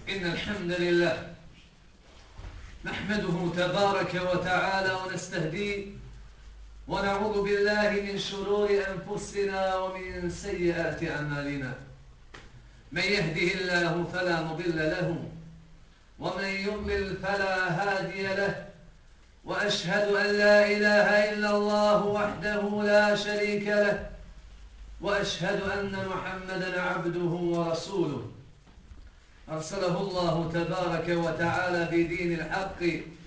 إن الحمد لله نحمده تبارك وتعالى ونستهديه ونعوذ بالله من شرور أنفسنا ومن سيئات أعمالنا. من يهده الله فلا مضل له ومن يضلل فلا هادي له، وأشهد أن لا إله إلا الله وحده لا شريك له، وأشهد أن محمدا عبده ورسوله أرسله الله تبارك وتعالى بدين الحق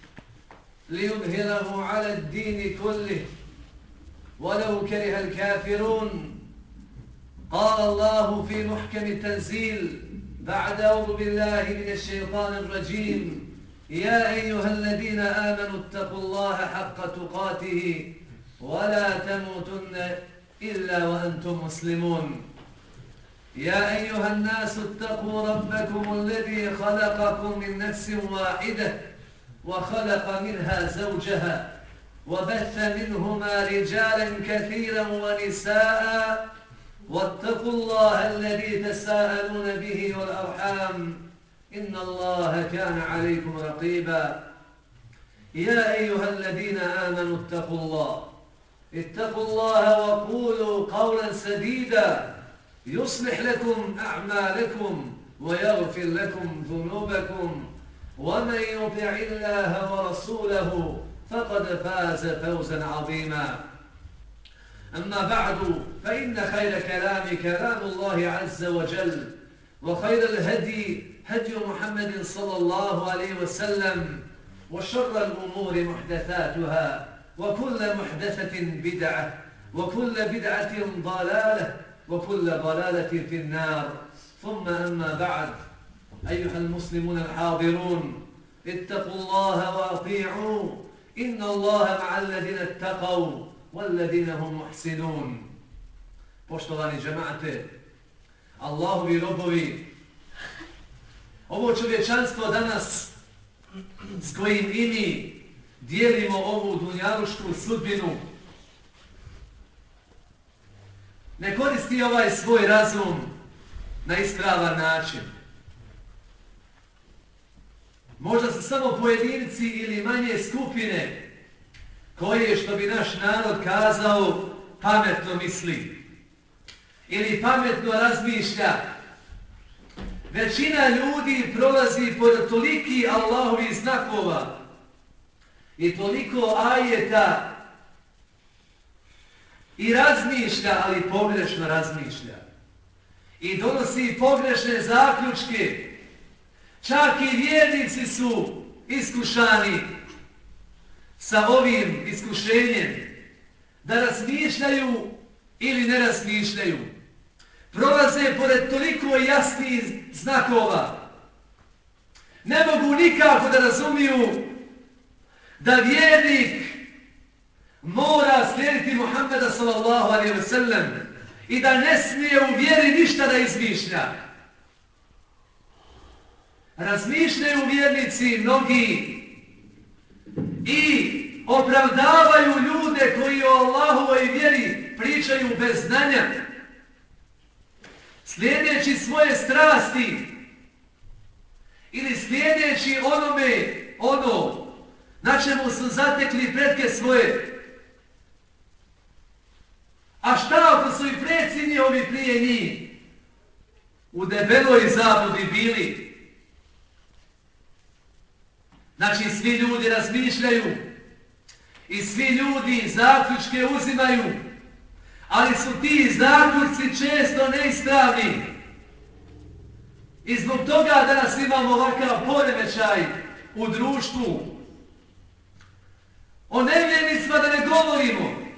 ليظهره على الدين كله ولو كره الكافرون. قال الله في محكم التنزيل بعد أعوذ بالله من الشيطان الرجيم: يا أيها الذين آمنوا اتقوا الله حق تقاته ولا تموتن إلا وأنتم مسلمون. يا أيها الناس اتقوا ربكم الذي خلقكم من نفس واحدة وخلق منها زوجها وبث منهما رجالا كثيرا ونساء، واتقوا الله الذي تساءلون به والأرحام إن الله كان عليكم رقيبا. يا أيها الذين آمنوا اتقوا الله وقولوا قولا سديدا يصلح لكم أعمالكم ويغفر لكم ذنوبكم، ومن يطع الله ورسوله فقد فاز فوزا عظيما. أما بعد، فإن خير كلام الله عز وجل، وخير الهدي هدي محمد صلى الله عليه وسلم، وشر الأمور محدثاتها، وكل محدثة بدعة، وكل بدعة ضلالة، وكل ضلالة في النار. ثم أما بعد، أيها المسلمون الحاضرون، اتقوا الله وأطيعوا، إن الله مع الذين اتقوا والذين هم محسنون. Poštovani džemate, Allahovi robovi, ovo čovječanstvo danas s kojim i mi dijelimo ovu dunjalušku sudbinu ne koristi ovaj svoj razum na ispravan način. Možda su samo pojedinci ili manje skupine koje, što bi naš narod kazao, pametno misli ili pametno razmišlja. Većina ljudi prolazi pored toliki Allahovih znakova i toliko ajeta i razmišlja, ali pogrešno razmišlja. I donosi pogrešne zaključke. Čak i vjernici su iskušani sa ovim iskušenjem da razmišljaju ili ne razmišljaju. Prolaze pored toliko jasnih znakova. Ne mogu nikako da razumiju da vjernik mora slijediti Muhammeda sallallahu alejhi ve sellem i da ne smije u vjeri ništa da izmišlja. Razmišljaju vjernici mnogi i opravdavaju ljude koji o Allahovoj vjeri pričaju bez znanja, slijedeći svoje strasti ili slijedeći ono na čemu su zatekli pretke svoje. A šta ako su i preci njihovi prije njih u debeloj zabludi bili? Znači, svi ljudi razmišljaju i svi ljudi zaključke uzimaju, ali su ti zaključci često neispravni. I zbog toga danas imamo ovakav poremećaj u društvu. O nevjernicima da ne govorimo.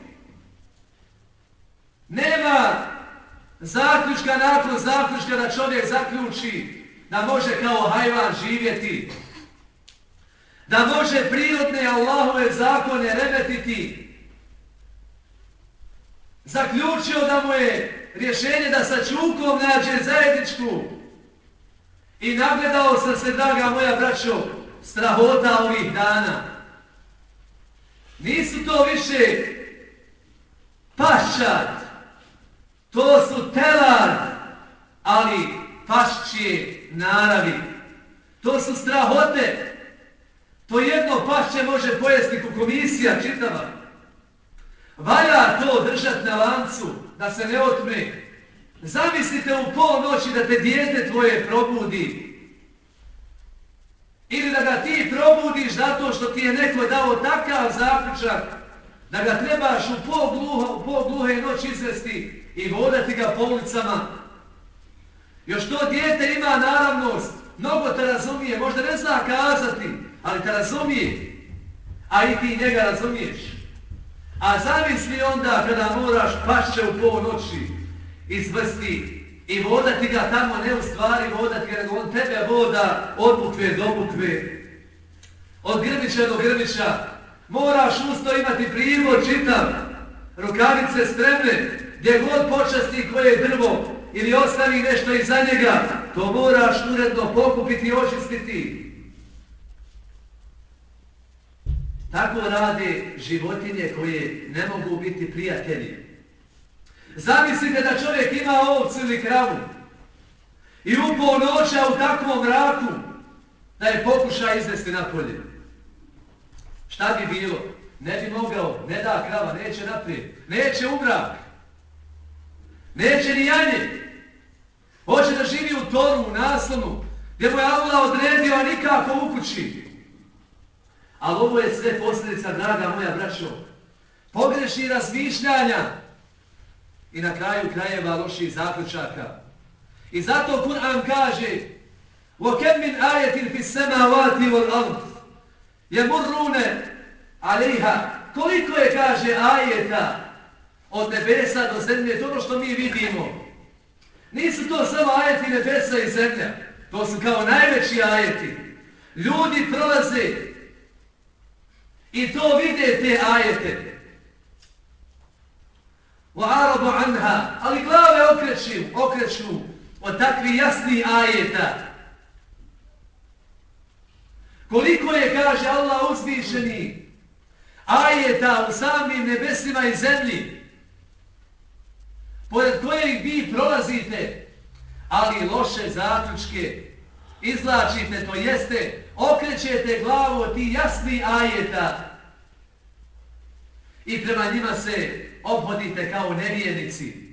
Nema zaključka nakon zaključka da čovjek zaključi da može kao hajvan živjeti, da može prirodne Allahove zakone remetiti. Zaključio da mu je rješenje da sa čukom nađe zajedničku. I nagledao sam se, draga moja braćo, strahota ovih dana. Nisu to više paščad, to su telad, ali paščije naravi. To su strahote. To jedno pašće može pojesti komisija čitava. Valja to držati na lancu, da se ne otme. Zamislite u polnoći da te dijete tvoje probudi. Ili da ga ti probudiš zato što ti je neko dao takav zaključak da ga trebaš u pol gluhe noći izvesti i vodati ga po ulicama. Još to dijete ima naravnost, mnogo te razumije, možda ne zna kazati, ali te razumije, a i ti njega razumiješ. A zamisli onda kada moraš pašće u pol noći izvesti i vodati ga tamo, ne u stvari vodati ga, nego on tebe voda od bukve do bukve, od grmića do grmića. Moraš usto imati privod čitav, rukavice spremne, gdje god počasti koje drvo ili ostavi nešto iza njega, to moraš uredno pokupiti i očistiti. Tako rade životinje koje ne mogu biti prijatelji. Zamislite da čovjek ima ovcu ili kravu i u ponoća u takvom mraku da je pokuša izvesti napolje. Šta bi bilo? Ne bi mogao, ne da krava, neće naprijed, neće u mrak, neće ni janje. Hoće da živi u toru, u naslonu, gdje mu je Allah odredio, a nikako u kući. Ali ovo je sve posljedica, draga moja braćo, pogrešnih razmišljanja i na kraju krajeva loših zaključaka. I zato Kur'an kaže: وَكَمْ مِنْ آيَةٍ فِي السَّمَاوَاتِ وَالْأَرْضِ يَمُرُّونَ عَلَيْهَا. Koliko je, kaže, ajeta od nebesa do zemlje, to ono što mi vidimo. Nisu to samo ajeti nebesa i zemlja, to su kao najveći ajeti. Ljudi prolaze i to vide te ajete. وَعَرَبُ عَنْهَا. Ali glave okreću od takvih jasnih ajeta. Koliko je, kaže Allah uzvišeni, ajeta u samim nebesima i zemlji, pored kojeg vi prolazite, ali loše zaključke izvlačite, to jeste, okrećete glavu od tih jasnih ajeta i prema njima se obhodite kao nevjernici.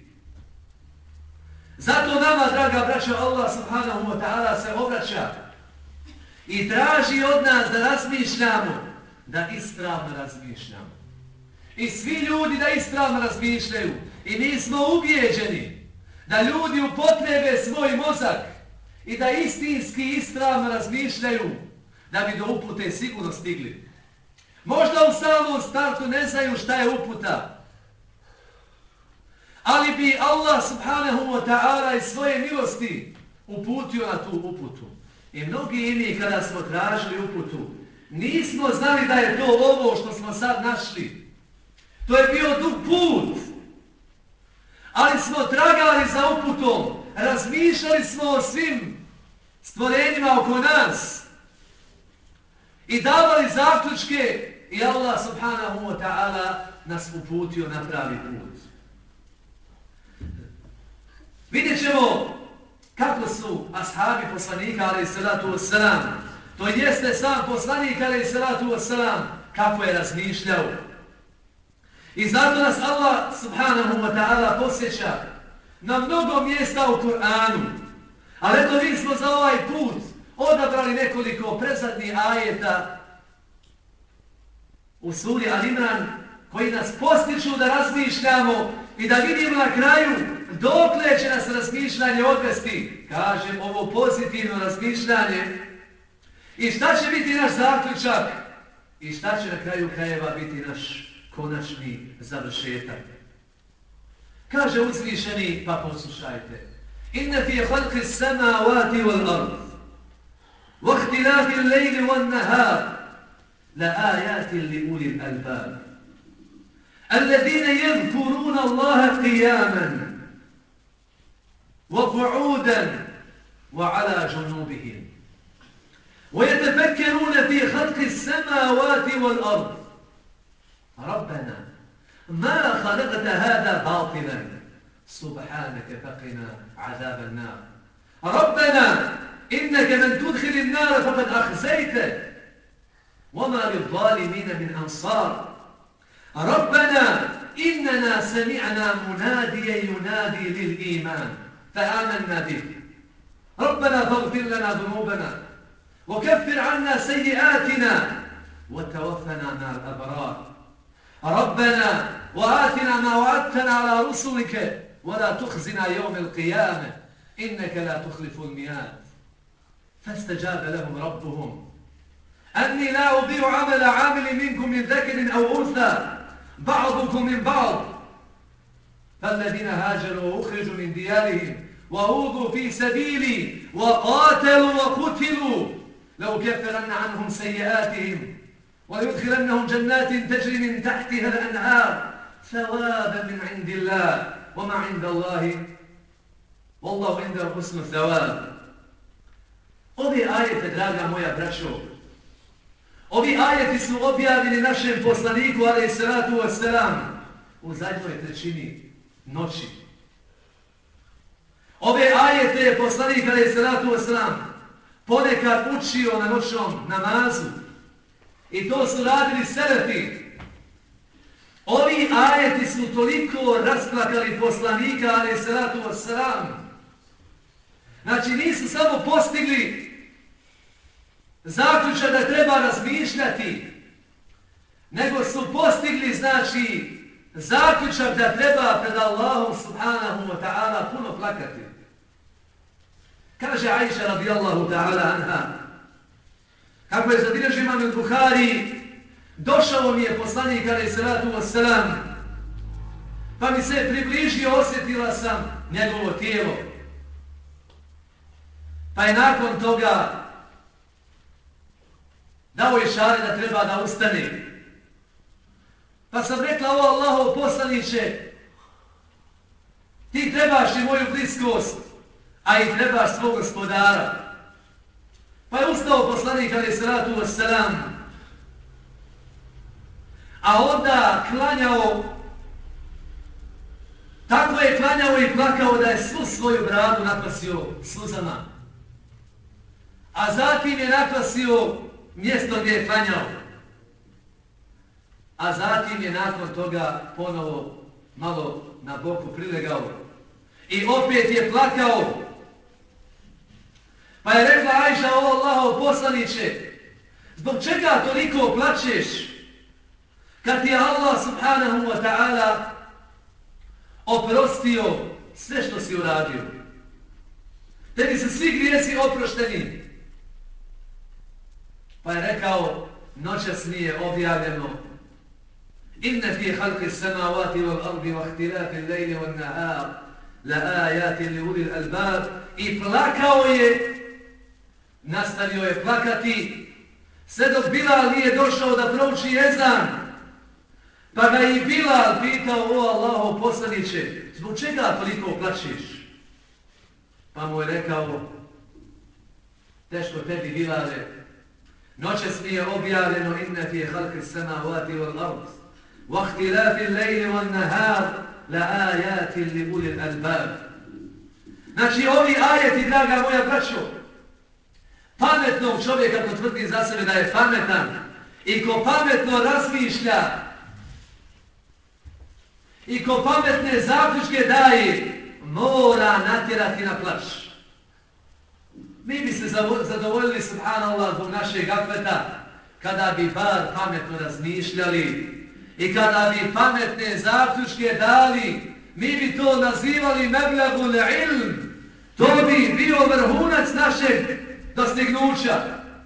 Zato nama, draga braćo, Allah subhanahu wa ta'ala se obraća i traži od nas da razmišljamo, da ispravno razmišljamo. I svi ljudi da ispravno razmišljaju. I mi smo ubijeđeni da ljudi upotrebe svoj mozak i da istinski ispravno razmišljaju da bi do upute sigurno stigli. Možda u samom startu ne znaju šta je uputa, ali bi Allah subhanahu wa ta'ala iz svoje milosti uputio na tu uputu. I mnogi mi kada smo tražili uputu, nismo znali da je to ovo što smo sad našli. To je bio dug put. Ali smo tragali za uputom, razmišljali smo o svim stvorenjima oko nas i davali zaključke i Allah subhanahu wa ta'ala nas uputio na pravi put. Vidjet ćemo kako su ashabi poslanika alejhi salatu vesselam, to jeste sam poslanik alejhi salatu vesselam, kako je razmišljao. I zato nas Allah subhanahu wa ta'ala posjeća na mnogo mjesta u Kur'anu. Ali eto mi smo za ovaj put odabrali nekoliko prezadnjih ajeta u suri Al-Imran koji nas postiču da razmišljamo i da vidimo na kraju dokle će nas razmišljanje odvesti. Kažem, ovo pozitivno razmišljanje. I šta će biti naš zaključak? I šta će na kraju krajeva biti naš konačni završetak? Kaže uzvišeni, pa poslušajte. Inna fi khalqi s-samawati wal-ard wa ikhtilafi al-layli wan-nahar la ayatin li ulil albab alladhina yadhkuruna Allaha qiyaman wa qu'udan wa 'ala junubihim wa yatafakkaruna fi khalqi s-samawati wal-ard ربنا ما خلقت هذا باطلا سبحانك فقنا عذاب النار ربنا إنك من تدخل النار فقد أخزيته وما للظالمين من أنصار ربنا إننا سمعنا مناديا ينادي للإيمان فآمنا به ربنا فاغفر لنا ذنوبنا وكفر عنا سيئاتنا وتوفنا مع الأبرار ربنا وآتنا ما وعدتنا على رسلك ولا تخزنا يوم القيامة إنك لا تخلف الميعاد فاستجاب لهم ربهم أني لا أضيع عمل عامل منكم من ذكر أو أنثى بعضكم من بعض فالذين هاجروا وأخرجوا من ديارهم وأوذوا في سبيلي وقاتلوا وقتلوا لأكفرن عنهم سيئاتهم ويدخلنهم جنات تجري من تحتها الأنهار ثوابا من عند الله وما عند الله والله عنده حسن الثواب. Ovi ajete, draga moja braćo, ovi ajeti su objavljeni našem poslaniku, alejhi salatu vesselam, u zadnjoj trećini noći. Ove ajete je poslanik, alejhi salatu vesselam, ponekad učio na noćnom namazu. I to su radili selefi. Ovi ajeti su toliko rasplakali poslanika, alejhi salatu vesselam. Znači nisu samo postigli zaključak da treba razmišljati, nego su postigli, znači, zaključak da treba pred Allahom subhanahu wa ta'ala puno plakati. Kaže Aisha radijallahu ta'ala anha, kako je zabilježio imam al-Buhari, došao mi je poslanik alejhi salatu vesselam, pa mi se približio, osjetila sam njegovo tijelo. Pa je nakon toga dao išare da treba da ustane. Pa sam rekla, o Allahov poslaniče, ti trebaš i moju bliskost, a i trebaš svog gospodara. Pa je ustao poslanik alejhi salatu vesselam, a onda klanjao, tako je klanjao i plakao da je svu svoju bradu nakvasio sluzama. A zatim je nakvasio mjesto gdje je klanjao. A zatim je nakon toga ponovo malo na boku prilegao. I opet je plakao. Pa je rekla Ajša, o Allahov poslaniče, zbog čega toliko plačeš kad ti je Allah subhanahu wa ta'ala oprostio sve što si uradio? Tebi su svi grijesi oprošteni. Pa je rekao, noćas mi je objavljeno inne fi halqi samavati wal ardi wa ihtilafi al-layli wan nahar la ayatin li ulil albab. I plakao je, nastavio je plakati sve dok Bilal nije došao da prouči ezan. Pa ga i Bilal pitao, o Allahov poslaniče, zbog čega toliko plačeš? Pa mu je rekao, teško tebi Bilale, noćas mi je objavljeno inne fi halqi samavati wal ard wa ihtilafi al-layli wan nahar la ayatin li ulil albab. Znači ovi ajeti, draga moja braćo, pametnog čovjeka ko tvrdi za sebe da je pametan i ko pametno razmišlja i ko pametne zaključke daje, mora natjerati na plač. Mi bi se zadovoljili, subhanallah, zbog našeg gafleta, kada bi bar pametno razmišljali i kada bi pametne zaključke dali, mi bi to nazivali meblagul ilm. To bi bio vrhunac našeg dostignuća.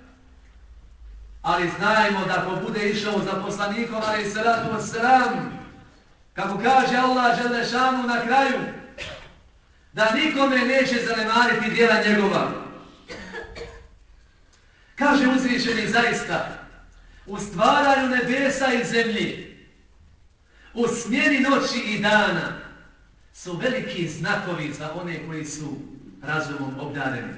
Ali znajmo da ko bude išao za poslanikom, alejhi salatu vesselam, kako kaže Allah dželle šanu na kraju, da nikome neće zanemariti djela njegova. Kaže uzvišeni zaista, u stvaranju nebesa i zemlji, u smjeni noći i dana, su veliki znakovi za one koji su razumom obdareni.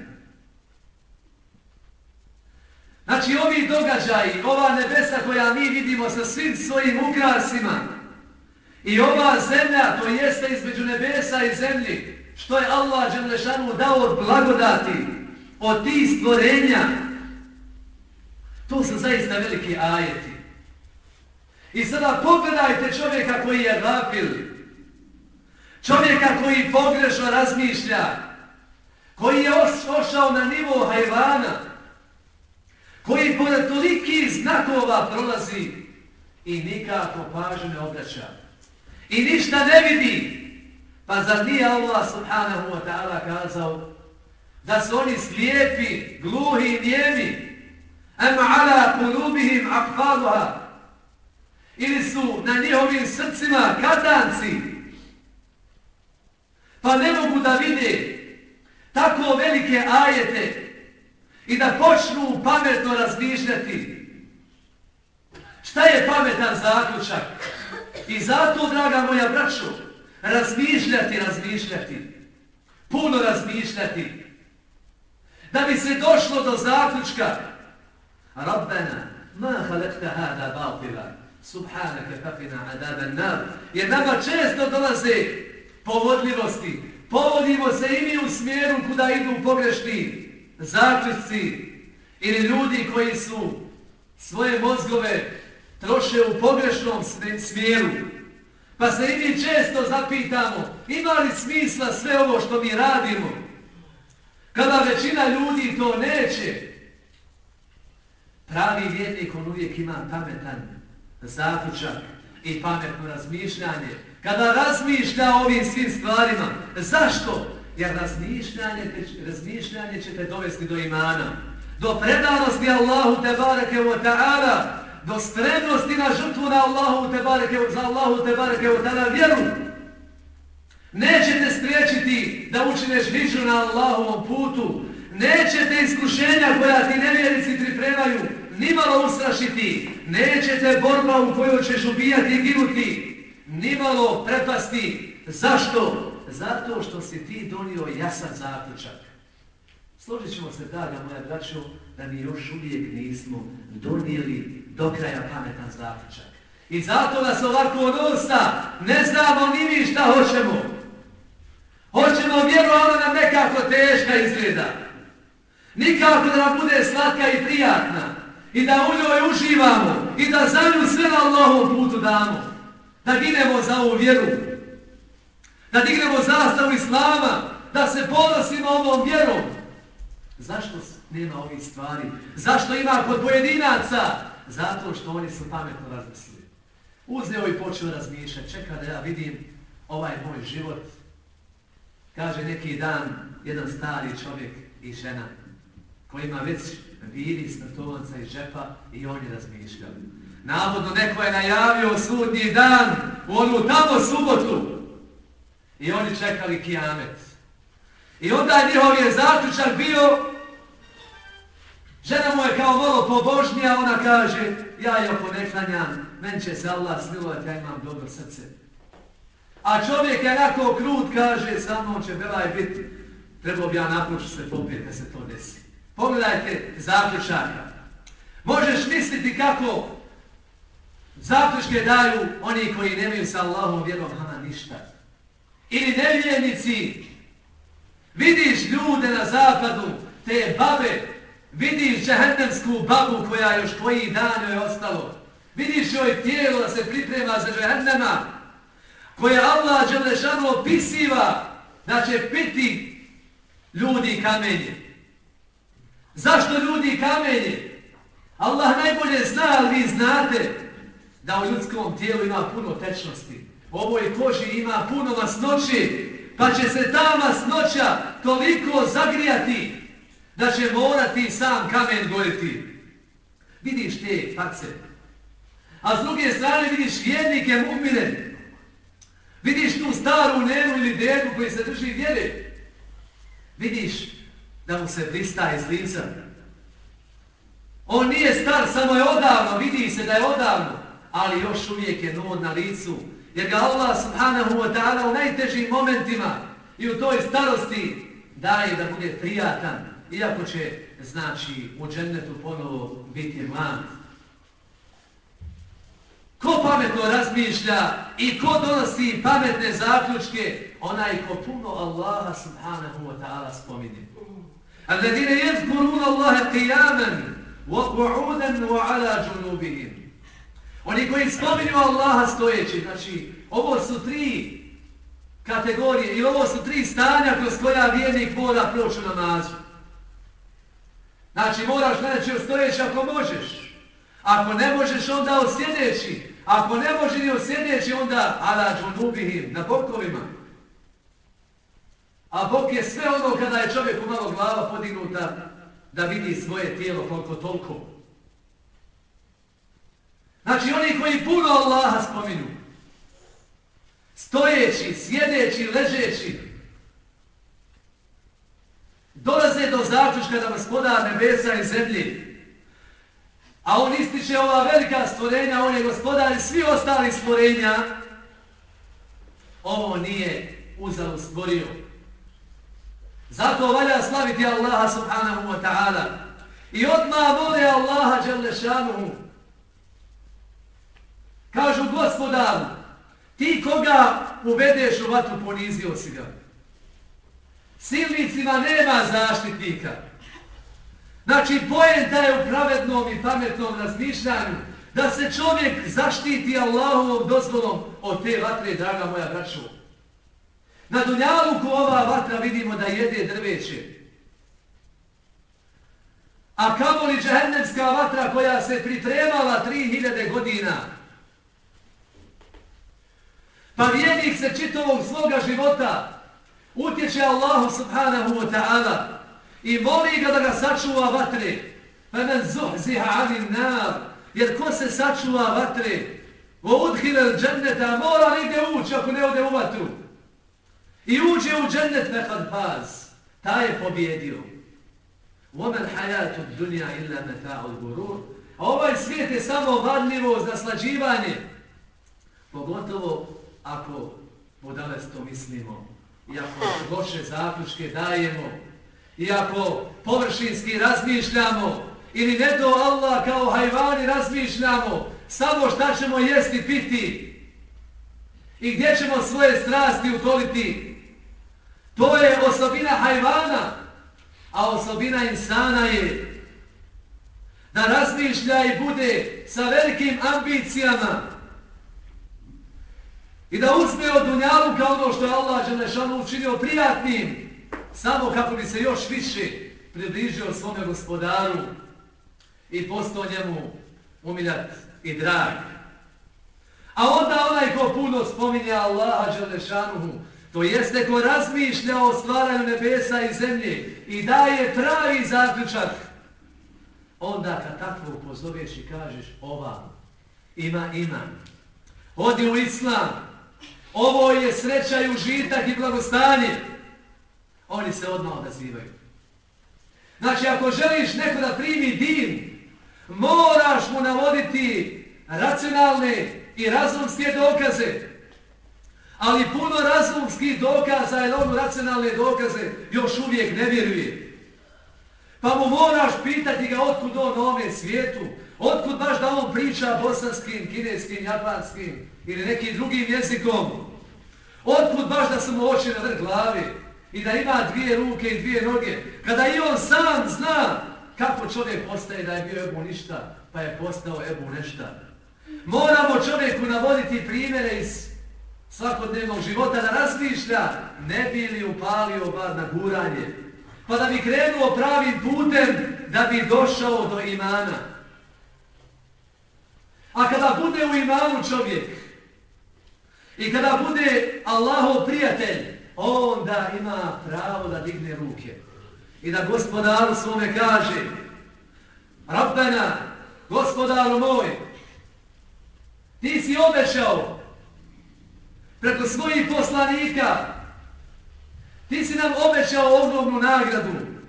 Znači ovi događaji, ova nebesa koja mi vidimo sa svim svojim ukrasima i ova zemlja, to jeste između nebesa i zemlji, što je Allah dželle šanu dao od blagodati, od tih stvorenja. To su zaista veliki ajeti. I sada pogledajte čovjeka koji je gafil, čovjeka koji pogrešno razmišlja, koji je ošao na nivo hajvana, koji pored tolikih znakova prolazi i nikako pažnju ne obraća. I ništa ne vidi. Pa zar nije Allah subhanahu wa ta'ala kazao da su oni slijepi, gluhi i nijemi? Am ala kulubihim akfaluha. Ili su na njihovim srcima katanci. Pa ne mogu da vide tako velike ajete i da počnu pametno razmišljati. Šta je pametan zaključak? I zato, draga moja braćo, razmišljati, puno razmišljati, da bi se došlo do zaključka Rabbena, ma halekta hada batila, subhanaka faqina adaban nar. Jer nama često dolaze povodljivosti, povodimo se i mi u smjeru kuda idu pogrešni zaključci ili ljudi koji su svoje mozgove troše u pogrešnom smjeru. Pa se i mi često zapitamo, ima li smisla sve ovo što mi radimo? Kada većina ljudi to neće. Pravi vjernik, on uvijek ima pametan zaključak i pametno razmišljanje. Kada razmišlja o ovim svim stvarima. Zašto? Jer razmišljanje će te dovesti do imana. Do predanosti Allahu tebareke wa ta'ala. Do spremnosti na žrtvu na za Allahu tebareke wa ta'ala vjeru. Neće te spriječiti da učineš hidžru na Allahovom putu. Neće te iskušenja koja ti nevjernici pripremaju nimalo ustrašiti. Neće te borba u kojoj ćeš ubijati i ginuti nimalo prepasti. Zašto? Zato što si ti donio jasan zaključak. Složit ćemo se, draga moja braćo, da mi još uvijek nismo donijeli do kraja pametan zaključak. I zato nas ovako dosta ne znamo ni mi šta hoćemo. Hoćemo vjeru, a ona nam nekako teška izgleda. Nikako da nam bude slatka i prijatna. I da u njoj uživamo. I da za nju sve na Allahovom putu damo. Da ginemo za ovu vjeru. Da dignemo zastavu Islama. Da se ponosimo ovom vjerom. Zašto nema ovih stvari? Zašto ima kod pojedinaca? Zato što oni su pametno razmislili. Uzeo i počeo razmišljati. Čeka da ja vidim ovaj moj život. Kaže neki dan jedan stari čovjek i žena kojima već vidi smrtovanca iz džepa i on je razmišljao. Navodno neko je najavio sudnji dan u onu tamo subotu i oni čekali kijamet. I onda njihov je zaključak bio, žena mu je kao malo pobožnija, ona kaže, ja je oko ne klanjam, meni će se Allah smilovati, ja imam dobro srce. A čovjek je onako krut, kaže, sa mnom će belaj biti, trebao bi ja napušiti se popijeti da se to desi. Pogledajte zaključaka. Možeš misliti kako zaključke daju oni koji nemaju sa Allahom vjerom, ama ništa. Ili nevjernici. Vidiš ljude na zapadu, te babe, vidiš džehennemsku babu koja još koji dan je ostalo. Vidiš joj tijelo da se priprema za džehennema, koja Allah dželešanu opisiva da će piti ljudi kamenje. Zašto ljudi kamenje? Allah najbolje zna, ali vi znate da u ljudskom tijelu ima puno tečnosti. U ovoj koži ima puno masnoći, pa će se ta masnoća toliko zagrijati da će morati sam kamen goriti. Vidiš te face. A s druge strane vidiš vjernike mu'mine. Vidiš tu staru nenu ili dedu koji se drži vjere. Vidiš da mu se blista iz lica. On nije star, samo je odavno, vidi se da je odavno, ali još uvijek je nod na licu. Jer ga Allah subhanahu wa ta'ala u najtežim momentima i u toj starosti daje da bude prijatan, iako će, znači, u džennetu ponovo biti mlad. Ko pametno razmišlja i ko donosi pametne zaključke? Onaj ko puno Allaha subhanahu wa ta'ala spominje. Alladine yezkuruna Allahe qiyaman, wa qu'udan wa ala junubihim. Oni koji spominju Allaha stojeći, znači ovo su 3 kategorije i ovo su 3 stanja kroz koja vjernik mora proći u namazu. Znači moraš naći stojeći ako možeš. Ako ne možeš onda osjedeći. Ako ne može ni osjedeći onda ala džunubihim, na bokovima. A bok je sve ono kada je čovjeku malo glava podignuta da vidi svoje tijelo koliko toliko. Znači oni koji puno Allaha spominu, stojeći, sjedeći, ležeći, dolaze do zaključka da Gospodar nebesa i zemlje, a on ističe ova velika stvorenja, on je Gospodar i svi ostali stvorenja, ovo nije uzalud stvorio. Zato valja slaviti Allaha subhanahu wa ta'ala i odmah vole Allaha dželle šanuhu. Kažu Gospodaru, ti koga uvedeš u vatru ponizio si ga. Silnicima nema zaštitnika. Znači poenta je u pravednom i pametnom razmišljanju da se čovjek zaštiti Allahovom dozvolom od te vatre, draga moja braćo. Na dunjaluku ova vatra vidimo da jede drveće. A kamoli džehennemska vatra koja se pripremala 3000 godina. Pa vjernik se čitavog svoga života utječe Allahu subhanahu wa ta'ala i moli ga da ga sačuva vatre. فَمَنْ زُحْزِهَ عَنِ النَّارِ. Jer ko se sačuva vatre, وَاُدْخِلَ الْجَنَّةَ, mora negdje ući ako ne ode u vatru. I uđe u džennet fekad faz. Taj je pobjedio. وَمَا الْحَيَاتُ الدُّنْيَا إِلَّا مَتَاعُ الْغُرُورِ. A ovaj svijet je samo varljivo, naslađivanje. Pogotovo ako budalesto mislimo. I ako loše zaključke dajemo. I ako površinski razmišljamo. Ili ne do Allah kao hajvani razmišljamo. Samo šta ćemo jesti, piti. I gdje ćemo svoje strasti utoliti. To je osobina hajvana, a osobina insana je da razmišlja i bude sa velikim ambicijama i da uzme od dunjaluka ono što je Allah dželešanu učinio prijatnim, samo kako bi se još više približio svome Gospodaru i postao njemu umiljat i drag. A onda onaj ko puno spominje Allaha dželešanuhu, to jeste ko razmišlja o stvaranju nebesa i zemlje i daje pravi zaključak, onda kad tako upozoveš i kažeš ova, ima iman, odi u islam, ovo je sreća i užitak i blagostanje, oni se odmah odazivaju. Znači ako želiš neko da primi din, moraš mu navoditi racionalne i razumske dokaze. Ali puno razumskih dokaza ili ono racionalne dokaze još uvijek ne vjeruje. Pa mu moraš pitati ga otkud on na ovome svijetu, otkud baš da on priča bosanskim, kineskim, japanskim ili nekim drugim jezikom. Otkud baš da su mu oči na vrh glave i da ima 2 ruke i 2 noge. Kada i on sam zna kako čovjek postaje da je bio Ebu ništa, pa je postao Ebu nešta. Moramo čovjeku navoditi primjere iz svakodnevnog života da razmišlja, ne bi li upalio bar na guranje, pa da bi krenuo pravim putem da bi došao do imana. A kada bude u imanu čovjek i kada bude Allahov prijatelj, onda ima pravo da digne ruke i da Gospodaru svome kaže: Rabbena, Gospodaru moj, ti si obećao preko svojih poslanika, ti si nam obećao ogromnu nagradu,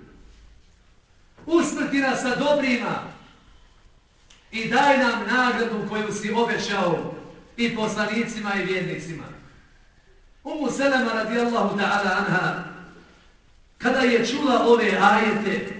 usmrti nas sa dobrima i daj nam nagradu koju si obećao i poslanicima i vjernicima. Umu Selema radijallahu ta'ala anha, kada je čula ove ajete,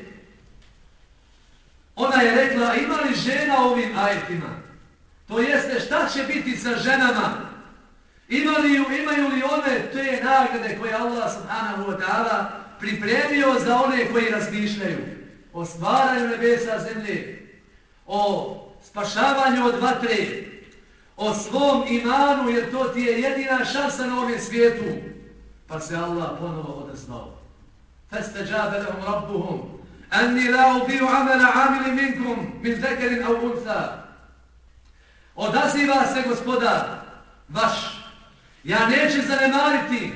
ona je rekla: ima li žena ovim ajetima? To jeste, šta će biti sa ženama? Imaju li one te nagrade koje Allah subhanahu wa ta'ala pripremio za one koji razmišljaju o stvaranju nebesa zemlje, o spašavanju od vatre, o svom imanu, jer to ti je jedina šansa na ovom svijetu. Pa se Allah ponovo odazvao. Fastajabe lahum rabbuhum anni la udi'u amala amilin minkum min zakarin aw untha. Odaziva se Gospodar vaš. Ja neću zanemariti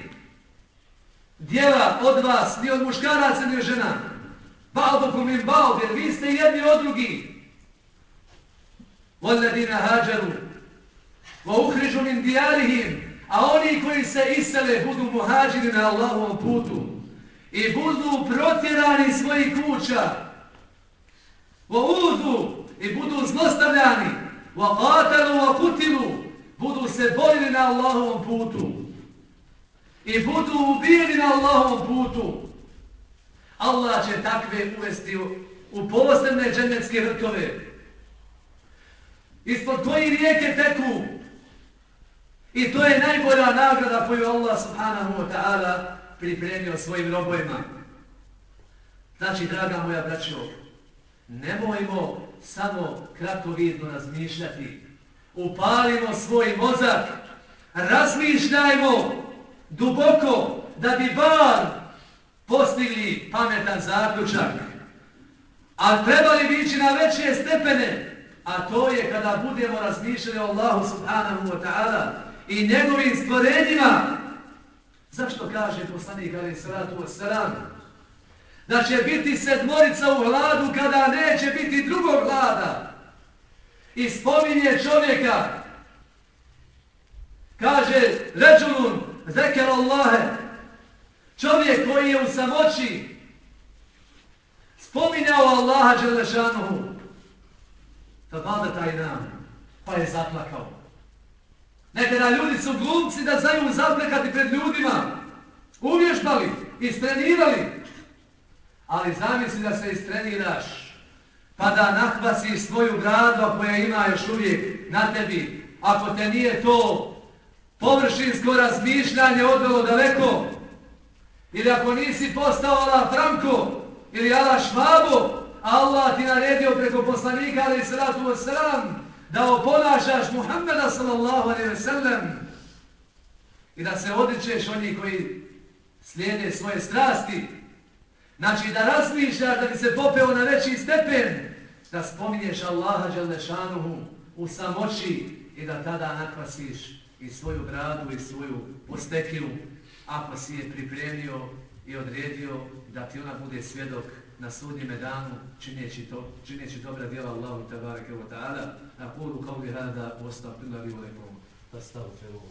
djela od vas, ni od muškaraca, ni od žena. Ba'dukum min ba'd, jer vi ste jedni od drugih. وَالَّذِينَ هَاجَرُوا وَأُخْرِجُوا مِنْ دِيَارِهِمْ. A oni koji se isele budu muhađiri na Allahovom putu i budu protjerani svojih kuća, وَأُوذُوا i budu zlostavljani, وَقَاتَلُوا وَقُتِلُوا budu se borili na Allahovom putu i budu ubijeni na Allahovom putu. Allah će takve uvesti u posebne džennetske vrtove, ispod koji rijeke teku. I to je najbolja nagrada koju Allah subhanahu wa ta'ala pripremio svojim robovima. Znači, draga moja braćo, nemojmo samo kratkovidno razmišljati. Upalimo svoj mozak, razmišljajmo duboko da bi bar postigli pametan zaključak. A trebali bi ići na veće stepene, a to je kada budemo razmišljali o Allahu subhanahu wa ta'ala i njegovim stvorenjima. Zašto kaže poslanik alejhi salatu vesselam da će biti sedmorica u hladu kada neće biti drugog hlada? I spominje čovjeka, kaže ređulun zekar Allahe, čovjek koji je u samoći spominjao Allaha dželešanuhu, tabada taj nam, pa je zaplakao. Nekada ljudi su glumci da znaju zaplekati pred ljudima, uvježbali, istrenirali, ali zamisli da se istreniraš pa da nahvasiš svoju bradu koja ima još uvijek na tebi, ako te nije to površinsko razmišljanje odvelo daleko, ili ako nisi postao ala Franko ili ala Švabo, Allah ti naredio preko poslanika alejhi salatu vesselam da oponašaš Muhammeda sallallahu alejhi ve sellem i da se odričeš onih koji slijede svoje strasti. Znači da razmišljaš da bi se popeo na veći stepen, da spominješ Allaha dželešanuhu u samoći i da tada nakvasiš i svoju bradu i svoju postekiju, ako si je pripremio i odredio da ti ona bude svjedok na sudnjeme danu, čineći dobra djela Allahu tebareke ve taala. Aqulu qawli hada wa astaghfirullahi wa lakum fastaghfiruhu.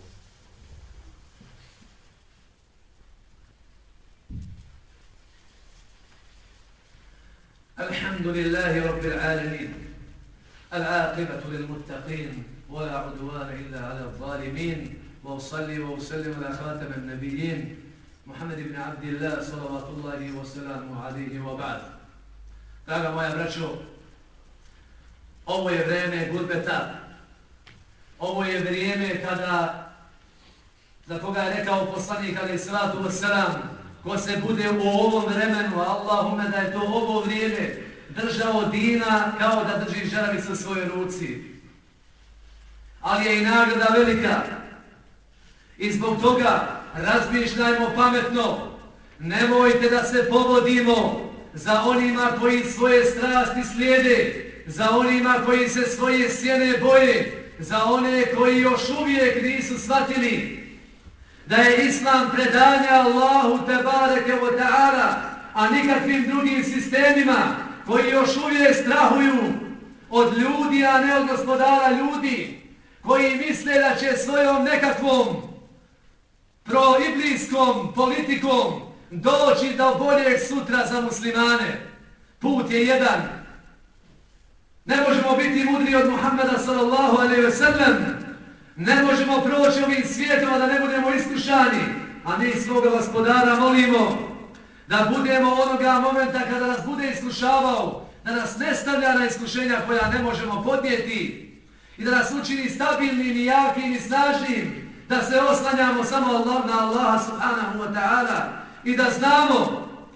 الحمد لله رب العالمين العاقبة للمتقين ولا عدوان إلا على الظالمين وأصلي وأسلم على خاتم النبيين محمد بن عبد الله صلوات الله وسلامه عليه وبعد. Draga moja braćo, ovo je vrijeme gurbeta, ovo je vrijeme kada, za koga je rekao poslanik alejhi salatu vesselam, ko se bude u ovom vremenu, Allahume da je to ovo vrijeme, držao dina kao da drži žaravicu u svojoj ruci. Ali je i nagrada velika. I zbog toga razmišljajmo pametno. Nemojte da se povodimo za onima koji svoje strasti slijede, za onima koji se svoje sjene boje, za one koji još uvijek nisu shvatili da je Islam predanje Allahu tebareke ve taala, a nikakvim drugim sistemima koji još uvijek strahuju od ljudi, a ne od gospodara ljudi, koji misle da će svojom nekakvom proiblijskom politikom doći do boljeg sutra za muslimane. Put je jedan. Ne možemo biti mudri od Muhammeda sallallahu alejhi ve sellem. Ne možemo proći ovim svijetom da ne budemo iskušani, a mi svoga gospodara molimo da budemo onoga momenta kada nas bude iskušavao, da nas ne stavlja na iskušenja koja ne možemo podnijeti i da nas učini stabilnim i jakim i snažnim, da se oslanjamo samo na Allaha subhanahu wa ta'ala i da znamo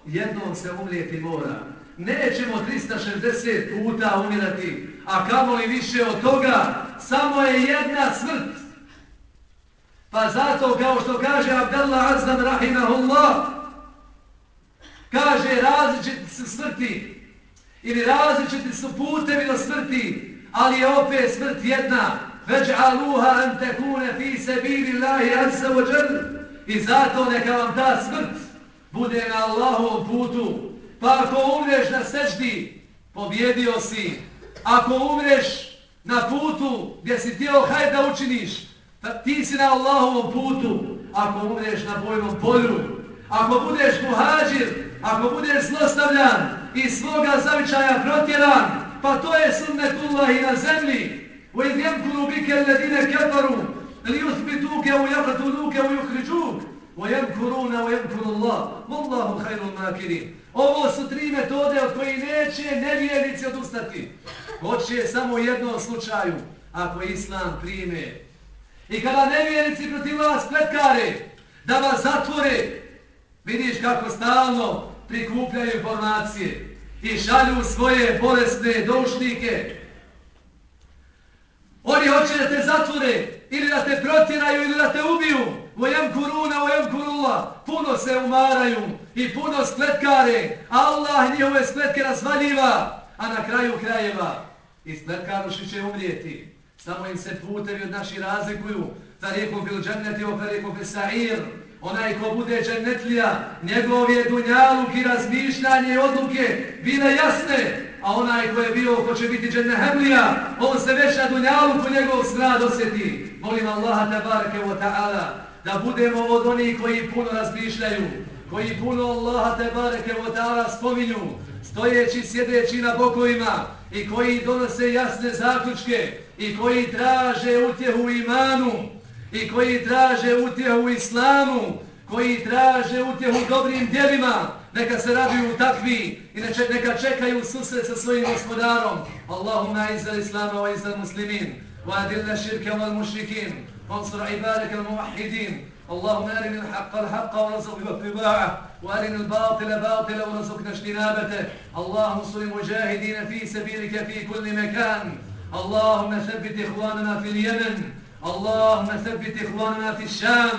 jednom se umrijeti mora. Nećemo 360 puta umirati, a kamoli više od toga, samo je jedna smrt. Pa zato, kao što kaže Abdallah Azzam rahimahullah, kaže različiti su smrti ili različiti su putevi do smrti, ali je opet smrt jedna. Veđ'aluha an tekune fi sebilillahi azza wa jal. I zato neka vam ta smrt bude na Allahovom putu. Pa ako umreš na seždi, pobjedio si. Ako umreš na putu gdje si htio hajde da učiniš, ti si na Allahovom putu. Ako umreš na bojnom polju, ako budeš muhađir, ako budeš zlostavljan i svoga zavičaja protjeran, pa to je sunnetullahi na zemlji. وَإِذْ يَمْكُرُ بِكَ الَّذِينَ كَفَرُوا لِيُثْبِتُوكَ وَيَقْتُلُوكَ وَيُخْرِجُوكَ وَيَمْكُرُونَ وَيَمْكُرُ اللَّهُ وَاللَّهُ خَيْرُ الْمَاكِرِينَ. Ovo su 3 metode od kojih neće nevjernici odustati. Hoće samo u jednom slučaju, ako Islam prime. I kada nevjernici protiv vas pletkare, da vas zatvore, vidiš kako stalno prikupljaju informacije i šalju svoje bolesne doušnike. Oni hoće da te zatvore, ili da te protjeraju, ili da te ubiju. وَيَمْكُرُونَ وَيَمْكُرُ اللَّهُ. Puno se umaraju i puno spletkare. Allah njihove spletke razvaljiva, a na kraju krajeva i spletkaruši će umrijeti. Samo im se putevi od naših razlikuju. Tarijekom fil dženneti o tarijekom fil sa'ir. Onaj ko bude džennetlija, njegov je dunjaluk i razmišljanje i odluke bile jasne. A onaj ko je bio, ko će biti džennehemlija, on se već na dunjaluku njegov smrad osjeti. Molim Allaha tabaraka wa ta'ala da budemo od onih koji puno razmišljaju, koji puno Allaha tabaraka wa ta'ala spominju, stojeći, sjedeći na bokovima i koji donose jasne zaključke i koji traže utjehu imanu i koji traže utjehu islamu, koji traže utjehu dobrim djelima. Neka se raduju takvi i neka čekaju susret sa svojim gospodarom. Allahumma izzal islama wa izzal muslimin wa adilla širka wal mušrikin wansur ibadaka al muwahhidin. Allahumma arini al-haqqa al-haqqa wa razukna ittiba'ah wa arini al-batila batila wa razukna ijtinabata. Allahumma suri mujahidina fi sabilika fi kulli makan. Allahumma thabbit ikhwanana fi al-Yaman. Allahumma thabbit ikhwanana fi al-Sham.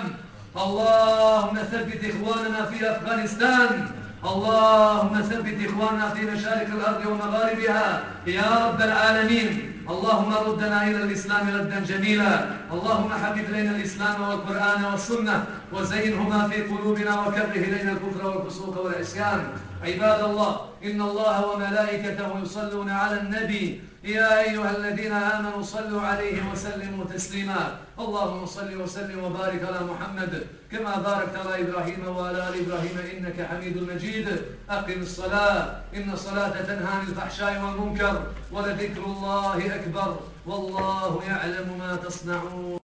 اللهم ثبت إخواننا في أفغانستان. اللهم ثبت إخواننا في مشارق الأرض ومغاربها يا رب العالمين. اللهم ردنا إلى الإسلام ردا جميلا. اللهم حبب إلينا الإسلام والقرآن والسنة وزينهما في قلوبنا وكره إلينا الكفر والفسوق والعصيان. عباد الله إن الله وملائكته يصلون على النبي يا أيها الذين آمنوا صلوا عليه وسلموا تسليما. اللهم صل وسلم وبارك على محمد كما باركت على إبراهيم وعلى آل إبراهيم إنك حميد مجيد. أقم الصلاة إن الصلاة تنهى عن الفحشاء والمنكر ولذكر الله أكبر والله يعلم ما تصنعون.